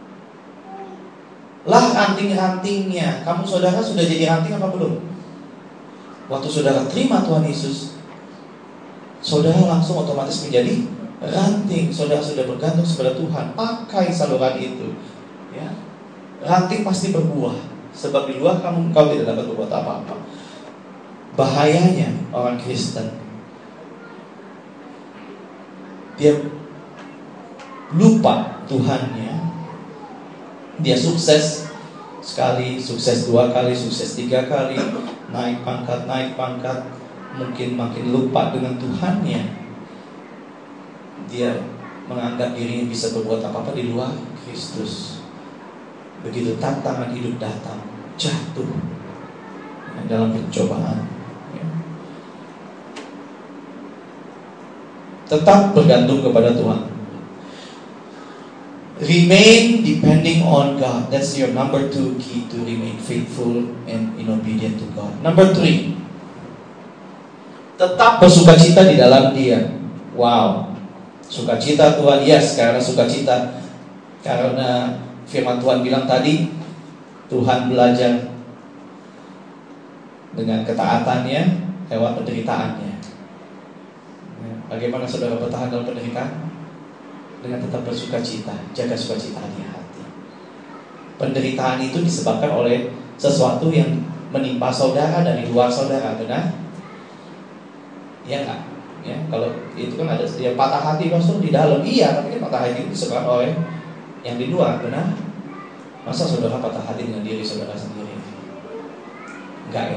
lah ranting-rantingnya. Kamu saudara sudah jadi ranting apa belum? Waktu saudara terima Tuhan Yesus, saudara langsung otomatis menjadi ranting. Saudara sudah bergantung kepada Tuhan. Pakai saluran itu, ya. Ranting pasti berbuah. sebab di luar kamu kau tidak dapat berbuat apa-apa. Bahayanya orang Kristen, dia lupa Tuhannya. Dia sukses sekali, sukses dua kali, sukses tiga kali, naik pangkat, naik pangkat, mungkin makin lupa dengan Tuhannya. Dia menganggap dirinya bisa berbuat apa-apa di luar Kristus. Begitu tantangan hidup datang, jatuh dalam pencobaan. Tetap bergantung kepada Tuhan. Remain depending on God. That's your number two key to remain faithful and in obedient to God. Number three, tetap bersukacita di dalam Dia. Wow, sukacita Tuhan, yes, karena sukacita, karena firman Tuhan bilang tadi, Tuhan belajar dengan ketaatannya lewat penderitaannya. Bagaimana saudara bertahan dalam penderitaan? Dengan tetap bersukacita, jaga sukacita di hati. Penderitaan itu disebabkan oleh sesuatu yang menimpa saudara dari luar saudara, benar? Ya enggak? Ya, kalau itu kan ada yang patah hati langsung di dalam, iya, tapi kan patah hati itu disebabkan oleh yang di luar, benar? Masa saudara patah hati dengan diri saudara sendiri? Enggak ya?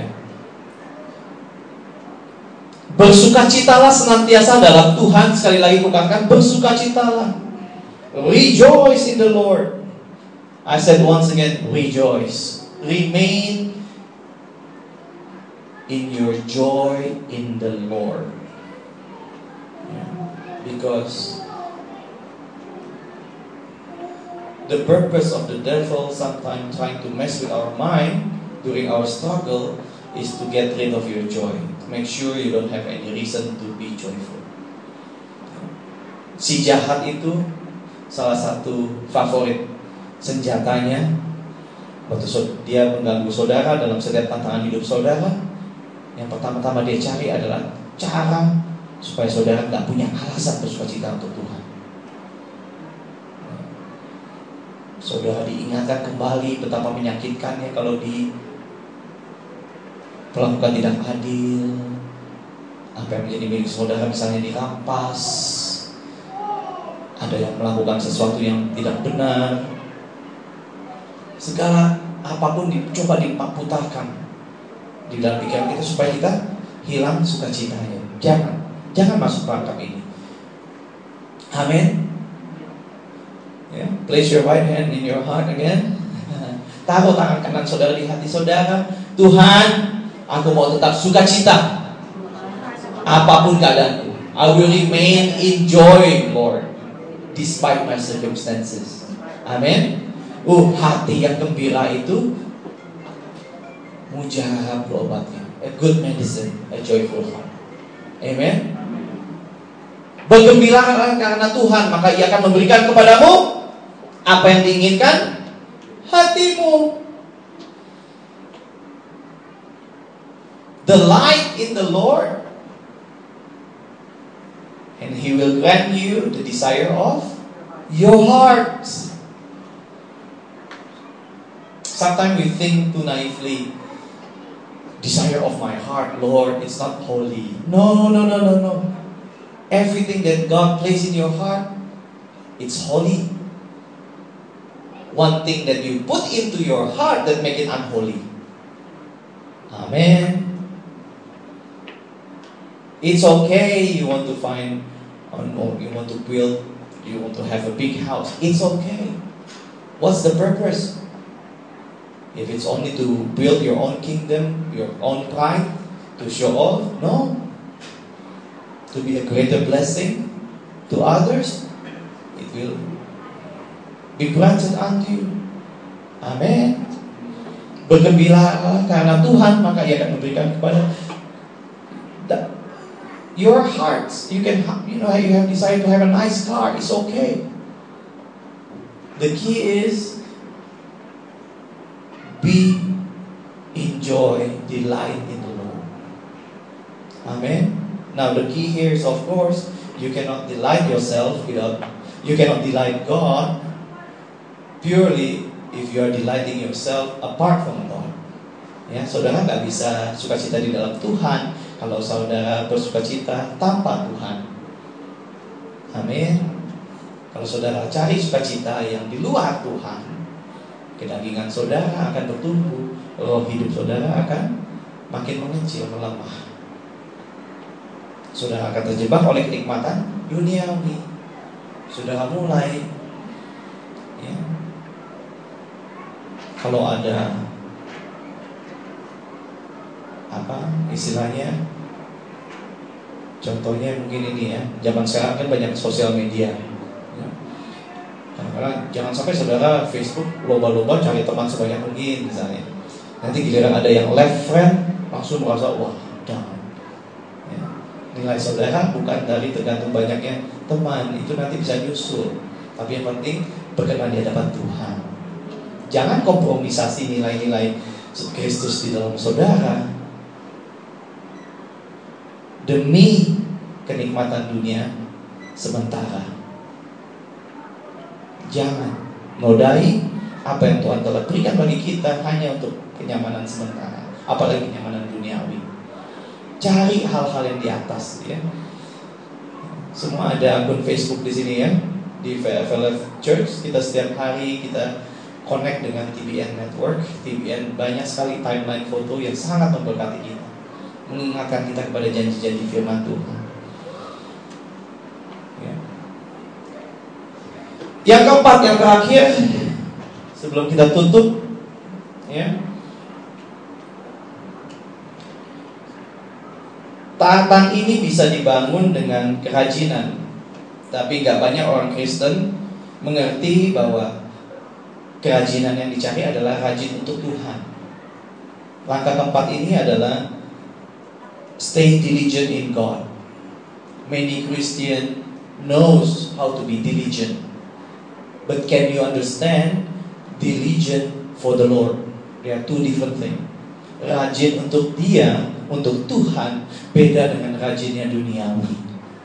Bersukacitalah senantiasa dalam Tuhan. Sekali lagi kukatakan, bersukacitalah. Rejoice in the Lord. I said once again, rejoice. Remain in your joy in the Lord. Yeah. Because the purpose of the devil sometimes trying to mess with our mind during our struggle is to get rid of your joy. Make sure you don't have any reason to be joyful. Si jahat itu salah satu favorit senjatanya, waktu dia mengganggu saudara dalam setiap tantangan hidup saudara, yang pertama-tama dia cari adalah cara supaya saudara tidak punya alasan bersukacita untuk Tuhan. Saudara diingatkan kembali betapa menyakitkannya kalau di perlakukan tidak adil, apa yang menjadi milik saudara misalnya dirampas, ada yang melakukan sesuatu yang tidak benar, segala apapun dicoba diputarkan di dalam pikiran kita supaya kita hilang sukacitanya. Jangan, jangan masuk perangkap ini. Amin. Yeah. Place your right hand in your heart again. Taruh tangan kanan saudara di hati saudara. Tuhan, aku mau tetap sukacita apapun keadaanku. I will remain in joy, Lord, despite my circumstances. Amin. Uh, hati yang gembira itu mujarab obatnya. A good medicine, a joyful heart. Amen. Bergembiralah karena Tuhan, maka Ia akan memberikan kepadamu apa yang diinginkan hatimu. Delight in the Lord, and He will grant you the desire of your heart. Sometimes we think too naively, desire of my heart, Lord, it's not holy. No, no, no, no, no. Everything that God placed in your heart, it's holy. One thing that you put into your heart that make it unholy. Amen. It's okay you want to find, or you want to build, you want to have a big house. It's okay. What's the purpose? If it's only to build your own kingdom, your own pride, to show off, no. To be a greater blessing to others, it will be granted unto you. Amen. Bergembiralah karena Tuhan, maka Ia akan memberikan kepada your hearts. You can, you know, you have decided to have a nice car. It's okay. The key is be in joy, delight in the Lord. Amen. Now the key here is, of course, you cannot delight yourself without, you cannot delight God purely if you are delighting yourself apart from God. Ya, saudara nggak bisa sukacita di dalam Tuhan kalau saudara bersukacita tanpa Tuhan. Amin. Kalau saudara cari sukacita yang di luar Tuhan, kedagingan saudara akan bertumbuh, roh hidup saudara akan makin mengecil, melemah. Saudara akan terjebak oleh kenikmatan duniawi. Saudara mulai, ya, kalau ada apa istilahnya, contohnya mungkin ini ya, zaman sekarang kan banyak sosial media ya. Kadang-kadang jangan sampai saudara Facebook lomba-lomba cari teman sebanyak mungkin misalnya. Nanti giliran ada yang left friend, langsung merasa wah down ya. Nilai saudara bukan dari tergantung banyaknya teman, itu nanti bisa nyusul. Tapi yang penting berkenan di hadapan Tuhan. Jangan kompromisasi nilai-nilai Kristus di dalam saudara demi kenikmatan dunia sementara. Jangan nodai apa yang Tuhan telah berikan bagi kita hanya untuk kenyamanan sementara, apalagi kenyamanan duniawi. Cari hal-hal yang di atas ya. Semua ada akun Facebook di sini ya, di V F L F Church. Kita setiap hari kita connect dengan T B N Network. T B N banyak sekali timeline foto yang sangat memberkati kita, mengingatkan kita kepada janji-janji firman Tuhan ya. Yang keempat, yang terakhir sebelum kita tutup ya, taatan ini bisa dibangun dengan kerajinan. Tapi gak banyak orang Kristen mengerti bahwa kerajinan yang dicari adalah rajin untuk Tuhan. Langkah keempat ini adalah stay diligent in God. Many Christian knows how to be diligent, but can you understand diligent for the Lord? They are two different things. Rajin untuk Dia, untuk Tuhan, beda dengan rajinnya duniawi.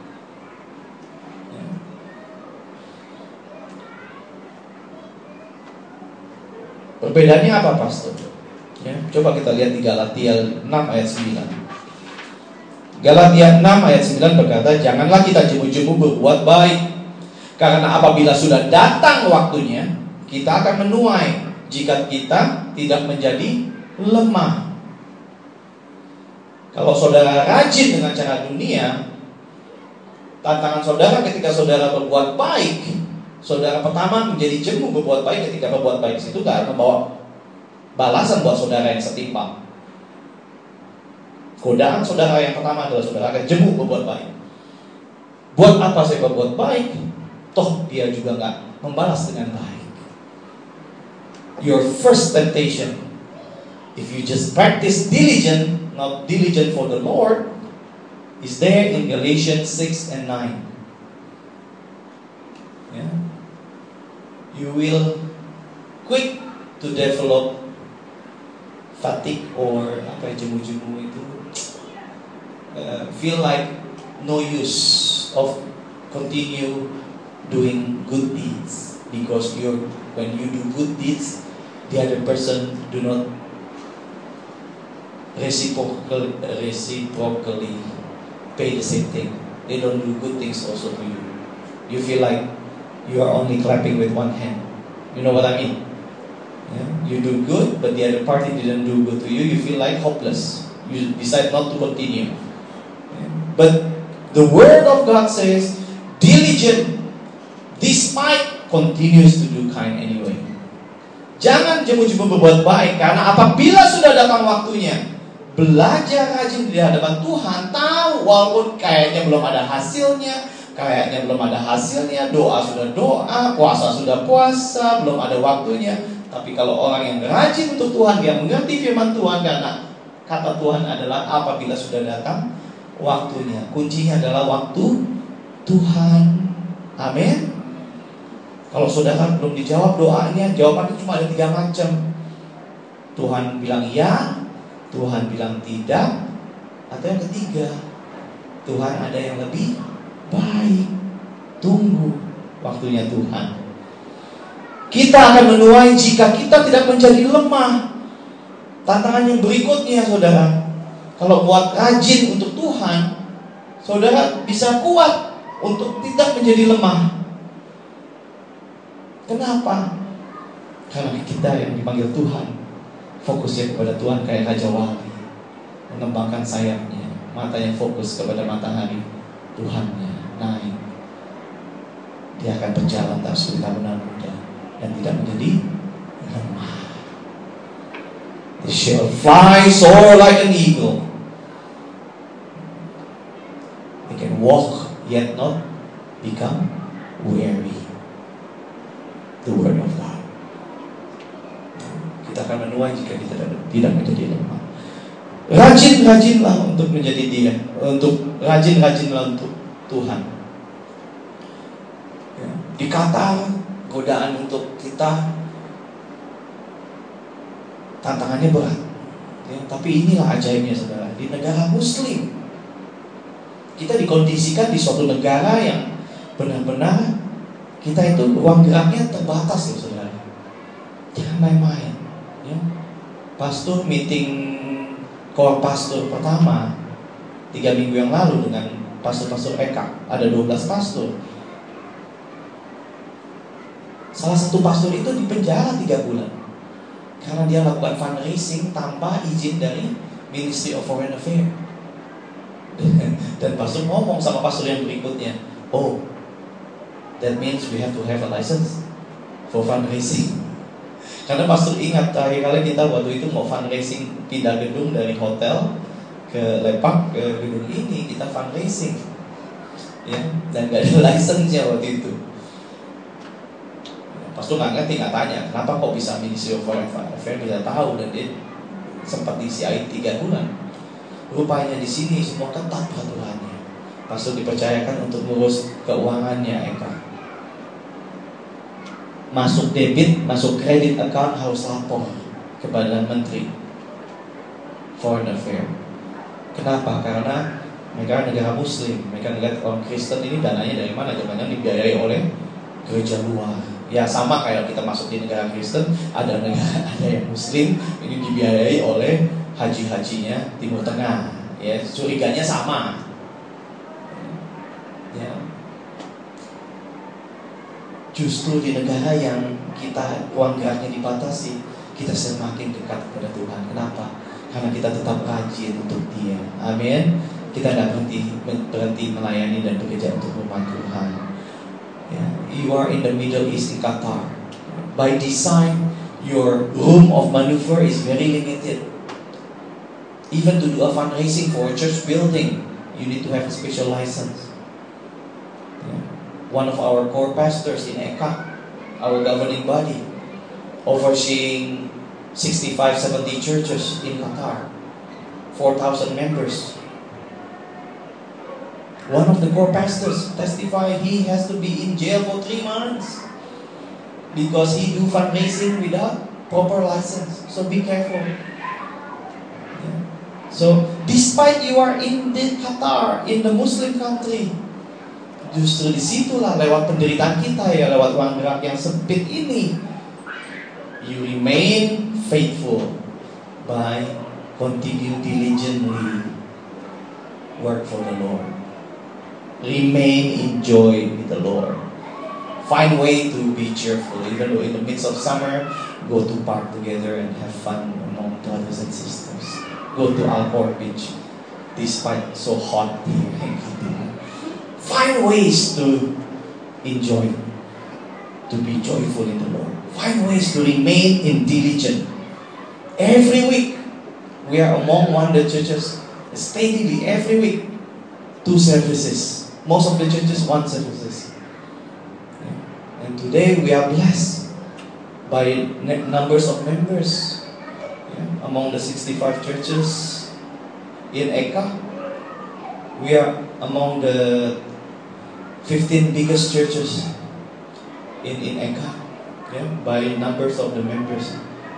Perbedaannya apa, Pastor? Ya, coba kita lihat di Galatia enam ayat sembilan. Galatia enam ayat sembilan berkata, janganlah kita jemu-jemu berbuat baik, karena apabila sudah datang waktunya, kita akan menuai jika kita tidak menjadi lemah. Kalau saudara rajin dengan cara dunia, tantangan saudara ketika saudara berbuat baik, saudara pertama menjadi jemu berbuat baik. Ketika berbuat baik itu gak akan membawa balasan buat saudara yang setimpal. Godaan saudara yang pertama adalah saudara akan jemu berbuat baik. Buat apa saya berbuat baik? Toh dia juga gak membalas dengan baik. Your first temptation, if you just practice diligent, not diligent for the Lord, is there in Galatians six and nine. Yeah. You will quick to develop fatigue or apa jemu-jemu itu, uh, feel like no use of continue doing good deeds, because you when you do good deeds, the other person do not reciprocally reciprocally pay the same thing. They don't do good things also to you. You feel like you are only clapping with one hand. You know what I mean? Yeah? You do good, but the other party didn't do good to you. You feel like hopeless. You decide not to continue. Yeah? But the Word of God says, diligent, despite continues to do kind anyway. Jangan jemu-jemu berbuat baik, karena apabila sudah datang waktunya, belajar rajin di hadapan Tuhan, tahu walaupun kayaknya belum ada hasilnya, kayaknya belum ada hasilnya, doa sudah doa, puasa sudah puasa, belum ada waktunya. Tapi kalau orang yang rajin untuk Tuhan, dia mengerti firman Tuhan, karena kata Tuhan adalah apabila sudah datang waktunya. Kuncinya adalah waktu Tuhan. Amin. Kalau saudara belum dijawab doanya, jawabannya cuma ada tiga macam. Tuhan bilang ya, Tuhan bilang tidak, atau yang ketiga, Tuhan ada yang lebih baik. Tunggu waktunya Tuhan. Kita akan menuai jika kita tidak menjadi lemah. Tantangan yang berikutnya, saudara, kalau buat rajin untuk Tuhan, saudara bisa kuat untuk tidak menjadi lemah. Kenapa? Karena kita yang dipanggil Tuhan, fokusnya kepada Tuhan kayak Raja Wali, mengembangkan sayapnya, matanya fokus kepada matahari Tuhannya, naik. Dia akan berjalan tak seperti kawanan muda dan tidak menjadi lemah. They shall fly, soar like an eagle. They can walk yet not become weary. The word of God. Kita akan menuai jika kita tidak menjadi lemah. Rajin-rajinlah untuk menjadi dia, untuk rajin-rajinlah untuk Tuhan. Ya. Di Qatar, godaan untuk kita, tantangannya berat. Ya, tapi inilah ajaibnya, saudara. Di negara Muslim, kita dikondisikan di suatu negara yang benar-benar kita itu ruang geraknya terbatas, loh, saudara. Jangan main-main. Ya. Pastor meeting core pastor pertama tiga minggu yang lalu dengan pastor-pastor E K A. Ada dua belas pastor. Salah satu pastor itu dipenjara tiga bulan karena dia lakukan fundraising tanpa izin dari Ministry of Foreign Affairs. Dan pastor ngomong sama pastor yang berikutnya, oh, that means we have to have a license for fundraising. Karena pastor ingat terakhir kali kita waktu itu mau fundraising, pindah gedung dari hotel ke Lepak ke gedung ini, kita fundraising, ya, dan gak ada license-nya waktu itu. Pastor nggak ngerti, nggak tanya kenapa kok bisa Ministry of Foreign Affairs bisa tahu, dan dia sempat di C I tiga bulan. Rupanya di sini semua ketat peraturannya. Pastor dipercayakan untuk ngurus keuangannya, Eka. Masuk debit, masuk kredit account harus lapor kepada Menteri Foreign Affairs. Kenapa? Karena mereka negara Muslim, mereka negara orang Kristen, ini dananya dari mana? Jangan-jangan dibiayai oleh gereja luar. Ya sama kayak kita masuk di negara Kristen, ada negara ada yang Muslim, ini dibiayai oleh haji-hajinya Timur Tengah. Ya, curiganya sama. Ya. Justru di negara yang kita ruang geraknya dibatasi, kita semakin dekat kepada Tuhan. Kenapa? Karena kita tetap rajin untuk Dia. Amin. Kita tidak berhenti berhenti melayani dan bekerja untuk rumah Tuhan. Yeah. You are in the Middle East in Qatar. By design, your room of maneuver is very limited. Even to do a fundraising for a church building, you need to have a special license. One of our core pastors in E K A, our governing body, overseeing sixty-five, seventy churches in Qatar, four thousand members. One of the core pastors testified he has to be in jail for three months because he do fundraising without proper license. So be careful. Yeah. So despite you are in the Qatar, in the Muslim country, justru disitulah lewat penderitaan kita, ya, lewat ruang gerak yang sempit ini, you remain faithful by continue diligently work for the Lord. Remain in joy with the Lord. Find way to be cheerful, even though in the midst of summer, go to park together and have fun among brothers and sisters. Go to Alport Beach, despite so hot here. Find ways to enjoy, to be joyful in the Lord. Find ways to remain in diligent. Every week, we are among one of the churches, steadily every week, two services. Most of the churches, one services. And today we are blessed by numbers of members. Yeah. Among the sixty-five churches in E K A, we are among the fifteen biggest churches in, in E K A, yeah, by numbers of the members.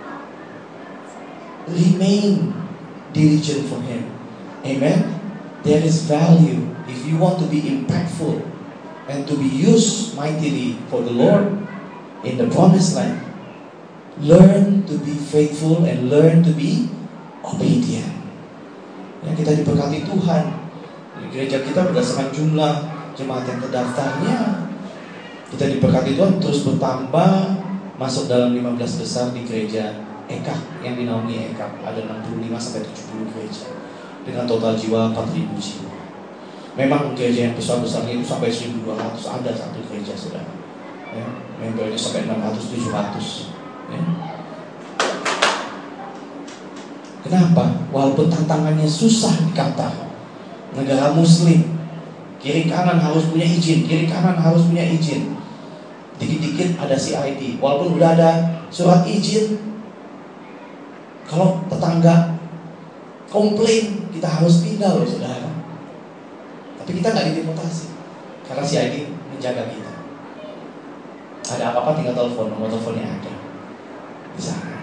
Remain diligent for Him. Amen. There is value. If you want to be impactful and to be used mightily for the Lord, in the promised land. Learn to be faithful and learn to be obedient. Ya, kita diberkati Tuhan. Di gereja kita berdasarkan jumlah jemaat yang terdaftarnya, kita diberkati Tuhan terus bertambah, masuk dalam lima belas besar di gereja E K A yang dinaungi E K A. Ada enam puluh lima sampai tujuh puluh gereja dengan total jiwa empat ribu jiwa. Memang gereja yang besar-besarnya itu sampai seribu dua ratus, ada satu gereja saudara. Ya, membernya sampai enam ratus tujuh ratus. Ya. Kenapa? Walaupun tantangannya susah di Qatar, negara Muslim, kiri kanan harus punya izin, kiri kanan harus punya izin. Dikit-dikit ada C I D, walaupun udah ada surat izin, kalau tetangga komplain, kita harus pindah loh saudara. Tapi kita nggak dideportasi karena C I D menjaga kita. Ada apa-apa tinggal telepon, nomor teleponnya ada di sana.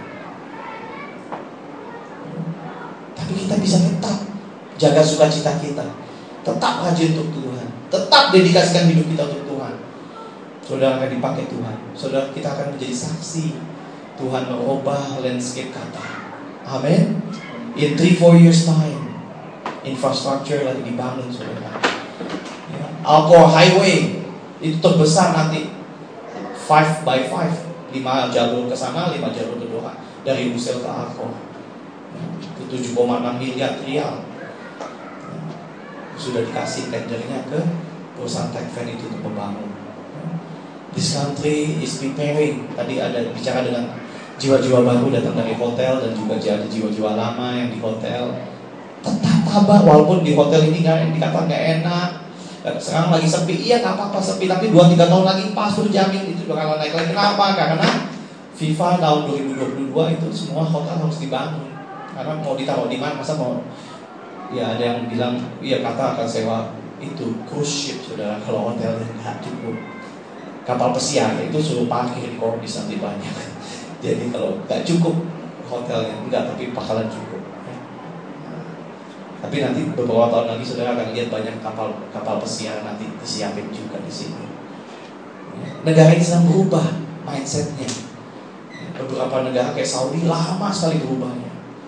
Tapi kita bisa tetap jaga sukacita kita, tetap rajin untuk Tuhan, tetap dedikasikan hidup kita untuk Tuhan. Saudara akan dipakai Tuhan. Saudara, kita akan menjadi saksi Tuhan merubah landscape Qatar. Amin. In three four years time, infrastructure lagi dibangun saudara. Ya. Al-Qura Highway itu terbesar nanti five by five, lima jalur ke sana, lima jalur ke Doha, dari Lusail ke Al-Qura. Ya. Itu tujuh koma enam miliar rial. Ya. Sudah dikasih tendernya ke perusahaan Techfin itu untuk membangun. Ya. This country is preparing. Tadi ada bicara dengan jiwa-jiwa baru datang dari hotel dan juga ada jiwa-jiwa lama yang di hotel. Tetap tabah walaupun di hotel ini nggak dikatakan nggak enak. Sekarang lagi sepi, iya nggak apa-apa sepi, tapi dua tiga tahun lagi pasti jamin itu bakal naik lagi. Kenapa? Karena FIFA tahun dua ribu dua puluh dua itu semua hotel harus dibangun. Karena mau ditaruh di mana? Masa mau? Ya ada yang bilang, iya kata akan sewa itu cruise ship saudara. Kalau hotelnya nggak cukup, kapal pesiar itu suruh parkir di Korbis nanti banyak. Jadi kalau nggak cukup hotelnya enggak, tapi bakalan cukup. Tapi nanti beberapa tahun lagi saudara akan lihat banyak kapal kapal pesiar nanti disiapin juga di sini. Negara ini sedang berubah mindsetnya. Beberapa negara kayak Saudi lama sekali berubahnya.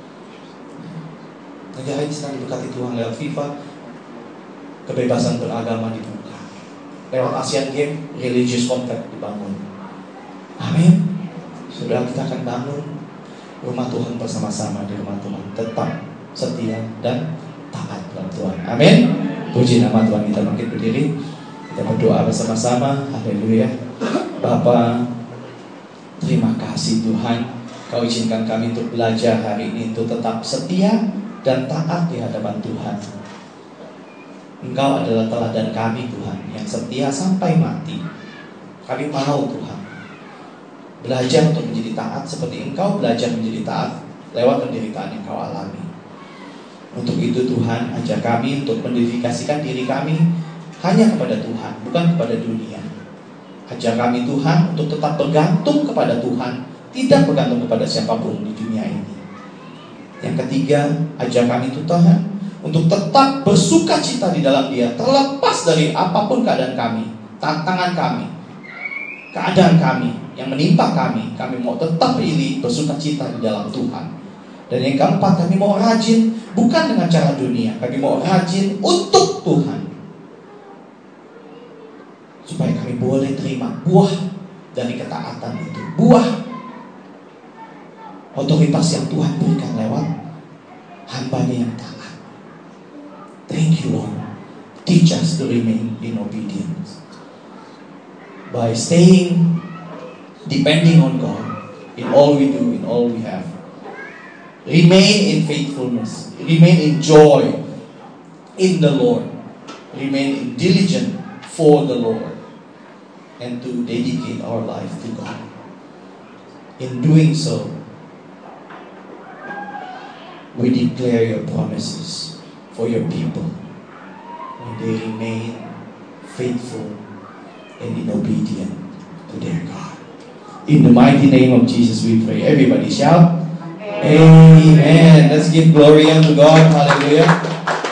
Negara ini sedang diberkati Tuhan lewat FIFA, kebebasan beragama dibuka. Lewat Asian Games, religious compact dibangun. Amin. Saudara, kita akan bangun rumah Tuhan bersama-sama di rumah Tuhan, tetap setia dan taat dalam Tuhan. Amin. Puji nama Tuhan. Kita bangkit berdiri, kita berdoa bersama-sama. Haleluya. Bapa, terima kasih Tuhan, Kau izinkan kami untuk belajar hari ini untuk tetap setia dan taat di hadapan Tuhan. Engkau adalah teladan kami Tuhan, yang setia sampai mati. Kami mau Tuhan belajar untuk menjadi taat seperti Engkau belajar menjadi taat lewat penderitaan yang Kau alami. Untuk itu Tuhan, ajar kami untuk mendedikasikan diri kami hanya kepada Tuhan, bukan kepada dunia. Ajar kami Tuhan untuk tetap bergantung kepada Tuhan, tidak bergantung kepada siapapun di dunia ini. Yang ketiga, ajar kami Tuhan untuk tetap bersuka cita di dalam Dia, terlepas dari apapun keadaan kami, tantangan kami, keadaan kami yang menimpa kami. Kami mau tetap pilih bersuka cita di dalam Tuhan. Dan yang keempat, kami mau rajin bukan dengan cara dunia, kami mau rajin untuk Tuhan, supaya kami boleh terima buah dari ketaatan itu, buah otoritas yang Tuhan berikan lewat hamba-Nya yang taat. Thank you Lord. Teach us to remain in obedience by staying depending on God in all we do, in all we have. Remain in faithfulness, remain in joy in the Lord, remain in diligent for the Lord, and to dedicate our life to God. In doing so, we declare your promises for your people when they remain faithful and in obedience to their God. In the mighty name of Jesus we pray. Everybody shout, Amen. Let's give glory unto God. Hallelujah.